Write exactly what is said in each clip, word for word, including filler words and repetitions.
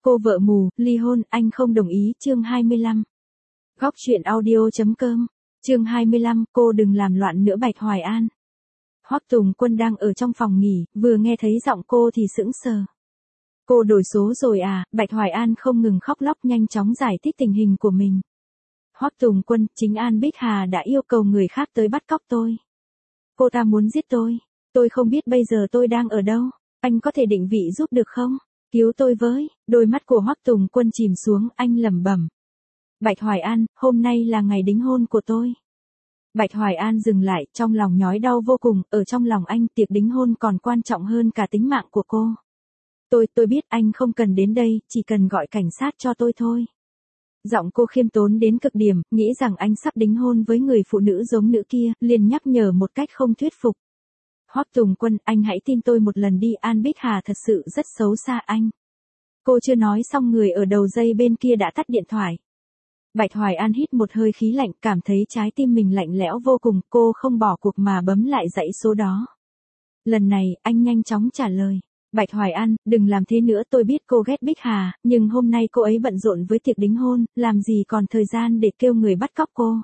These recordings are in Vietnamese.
Cô vợ mù, ly hôn, anh không đồng ý, chương hai mươi lăm. Góc truyện audio.com, chương hai mươi lăm, cô đừng làm loạn nữa Bạch Hoài An. Hoắc Tùng Quân đang ở trong phòng nghỉ, vừa nghe thấy giọng cô thì sững sờ. Cô đổi số rồi à? Bạch Hoài An không ngừng khóc lóc nhanh chóng giải thích tình hình của mình. Hoắc Tùng Quân, chính An Bích Hà đã yêu cầu người khác tới bắt cóc tôi. Cô ta muốn giết tôi, tôi không biết bây giờ tôi đang ở đâu, anh có thể định vị giúp được không? Cứu tôi với. Đôi mắt của Hoắc Tùng Quân chìm xuống, anh lẩm bẩm. Bạch Hoài An, hôm nay là ngày đính hôn của tôi. Bạch Hoài An dừng lại, trong lòng nhói đau vô cùng, ở trong lòng anh tiệc đính hôn còn quan trọng hơn cả tính mạng của cô. Tôi, tôi biết anh không cần đến đây, chỉ cần gọi cảnh sát cho tôi thôi. Giọng cô khiêm tốn đến cực điểm, nghĩ rằng anh sắp đính hôn với người phụ nữ giống nữ kia, liền nhắc nhở một cách không thuyết phục. Hoắc Tùng Quân, anh hãy tin tôi một lần đi, An Bích Hà thật sự rất xấu xa anh. Cô chưa nói xong người ở đầu dây bên kia đã tắt điện thoại. Bạch Hoài An hít một hơi khí lạnh, cảm thấy trái tim mình lạnh lẽo vô cùng, cô không bỏ cuộc mà bấm lại dãy số đó. Lần này, anh nhanh chóng trả lời. Bạch Hoài An, đừng làm thế nữa, tôi biết cô ghét Bích Hà, nhưng hôm nay cô ấy bận rộn với tiệc đính hôn, làm gì còn thời gian để kêu người bắt cóc cô.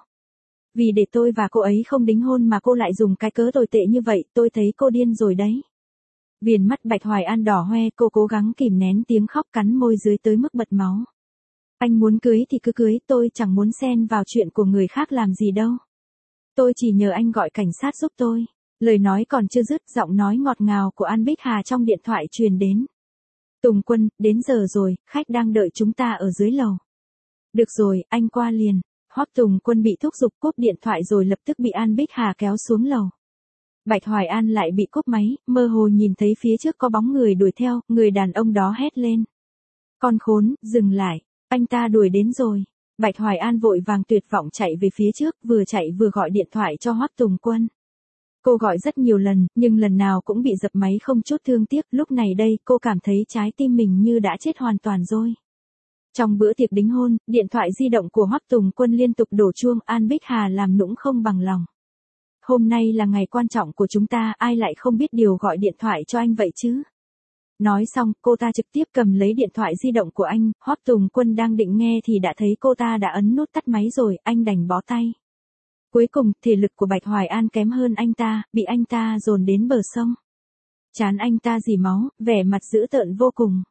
Vì để tôi và cô ấy không đính hôn mà cô lại dùng cái cớ tồi tệ như vậy, tôi thấy cô điên rồi đấy. Viền mắt Bạch Hoài An đỏ hoe, cô cố gắng kìm nén tiếng khóc, cắn môi dưới tới mức bật máu. Anh muốn cưới thì cứ cưới, tôi chẳng muốn xen vào chuyện của người khác làm gì đâu. Tôi chỉ nhờ anh gọi cảnh sát giúp tôi. Lời nói còn chưa dứt, giọng nói ngọt ngào của An Bích Hà trong điện thoại truyền đến. Tùng Quân, đến giờ rồi, khách đang đợi chúng ta ở dưới lầu. Được rồi, anh qua liền. Hoắc Tùng Quân bị thúc giục cúp điện thoại rồi lập tức bị An Bích Hà kéo xuống lầu. Bạch Hoài An lại bị cúp máy, mơ hồ nhìn thấy phía trước có bóng người đuổi theo, người đàn ông đó hét lên. Con khốn, dừng lại, anh ta đuổi đến rồi. Bạch Hoài An vội vàng tuyệt vọng chạy về phía trước, vừa chạy vừa gọi điện thoại cho Hoắc Tùng Quân. Cô gọi rất nhiều lần, nhưng lần nào cũng bị dập máy không chút thương tiếc, lúc này đây cô cảm thấy trái tim mình như đã chết hoàn toàn rồi. Trong bữa tiệc đính hôn, điện thoại di động của Hoắc Tùng Quân liên tục đổ chuông, An Bích Hà làm nũng không bằng lòng. Hôm nay là ngày quan trọng của chúng ta, ai lại không biết điều gọi điện thoại cho anh vậy chứ? Nói xong, cô ta trực tiếp cầm lấy điện thoại di động của anh, Hoắc Tùng Quân đang định nghe thì đã thấy cô ta đã ấn nút tắt máy rồi, anh đành bó tay. Cuối cùng, thể lực của Bạch Hoài An kém hơn anh ta, bị anh ta dồn đến bờ sông. Trán anh ta rỉ máu, vẻ mặt dữ tợn vô cùng.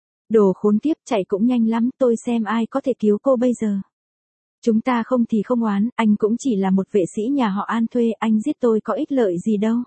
Đồ khốn kiếp, chạy cũng nhanh lắm, tôi xem ai có thể cứu cô bây giờ. Chúng ta không thì không oán, anh cũng chỉ là một vệ sĩ nhà họ An thuê, anh giết tôi có ích lợi gì đâu.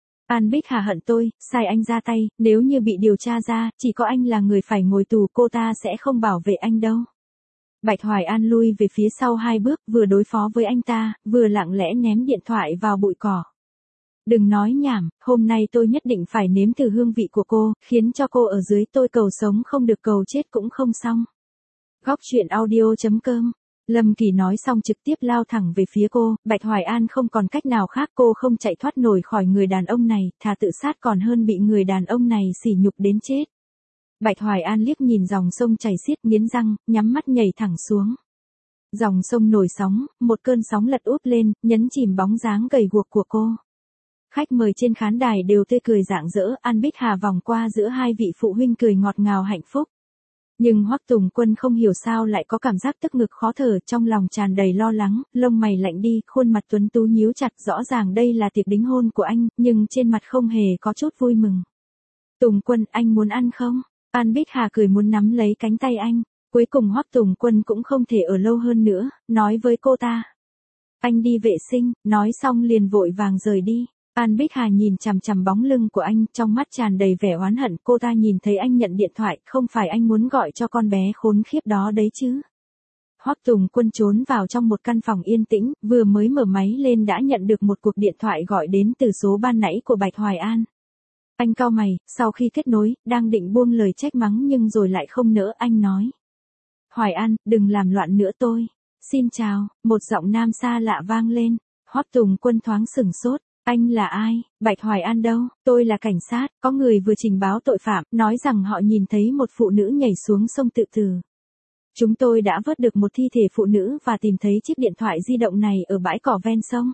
An Bích Hà hận tôi, sai anh ra tay, nếu như bị điều tra ra, chỉ có anh là người phải ngồi tù, cô ta sẽ không bảo vệ anh đâu. Bạch Hoài An lui về phía sau hai bước, vừa đối phó với anh ta, vừa lặng lẽ ném điện thoại vào bụi cỏ. Đừng nói nhảm, hôm nay tôi nhất định phải nếm thử hương vị của cô, khiến cho cô ở dưới tôi cầu sống không được cầu chết cũng không xong. Góc truyện audio.com, Lâm Kỳ nói xong trực tiếp lao thẳng về phía cô, Bạch Hoài An không còn cách nào khác, cô không chạy thoát nổi khỏi người đàn ông này, thà tự sát còn hơn bị người đàn ông này sỉ nhục đến chết. Bạch Hoài An liếc nhìn dòng sông chảy xiết, nghiến răng, nhắm mắt nhảy thẳng xuống. Dòng sông nổi sóng, một cơn sóng lật úp lên, nhấn chìm bóng dáng gầy guộc của cô. Khách mời trên khán đài đều tươi cười rạng rỡ, An Bích Hà vòng qua giữa hai vị phụ huynh cười ngọt ngào hạnh phúc. Nhưng Hoắc Tùng Quân không hiểu sao lại có cảm giác tức ngực khó thở, trong lòng tràn đầy lo lắng, lông mày lạnh đi, khuôn mặt tuấn tú nhíu chặt, rõ ràng đây là tiệc đính hôn của anh, nhưng trên mặt không hề có chút vui mừng. Tùng Quân, anh muốn ăn không? An Bích Hà cười muốn nắm lấy cánh tay anh, cuối cùng Hoắc Tùng Quân cũng không thể ở lâu hơn nữa, nói với cô ta. Anh đi vệ sinh, nói xong liền vội vàng rời đi. An Bích Hà nhìn chằm chằm bóng lưng của anh, trong mắt tràn đầy vẻ oán hận, cô ta nhìn thấy anh nhận điện thoại, không phải anh muốn gọi cho con bé khốn khiếp đó đấy chứ. Hoắc Tùng Quân trốn vào trong một căn phòng yên tĩnh, vừa mới mở máy lên đã nhận được một cuộc điện thoại gọi đến từ số ban nãy của Bạch Hoài An. Anh cau mày, sau khi kết nối, đang định buông lời trách mắng nhưng rồi lại không nỡ, anh nói. Hoài An, đừng làm loạn nữa tôi. Xin chào, một giọng nam xa lạ vang lên. Hoắc Tùng Quân thoáng sửng sốt. Anh là ai? Bạch Hoài An đâu? Tôi là cảnh sát, có người vừa trình báo tội phạm, nói rằng họ nhìn thấy một phụ nữ nhảy xuống sông tự tử. Chúng tôi đã vớt được một thi thể phụ nữ và tìm thấy chiếc điện thoại di động này ở bãi cỏ ven sông.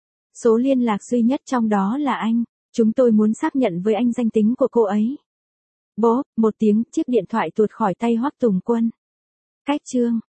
Số liên lạc duy nhất trong đó là anh. Chúng tôi muốn xác nhận với anh danh tính của cô ấy. Bố, một tiếng, chiếc điện thoại tuột khỏi tay Hoắc Tùng Quân. Cách chương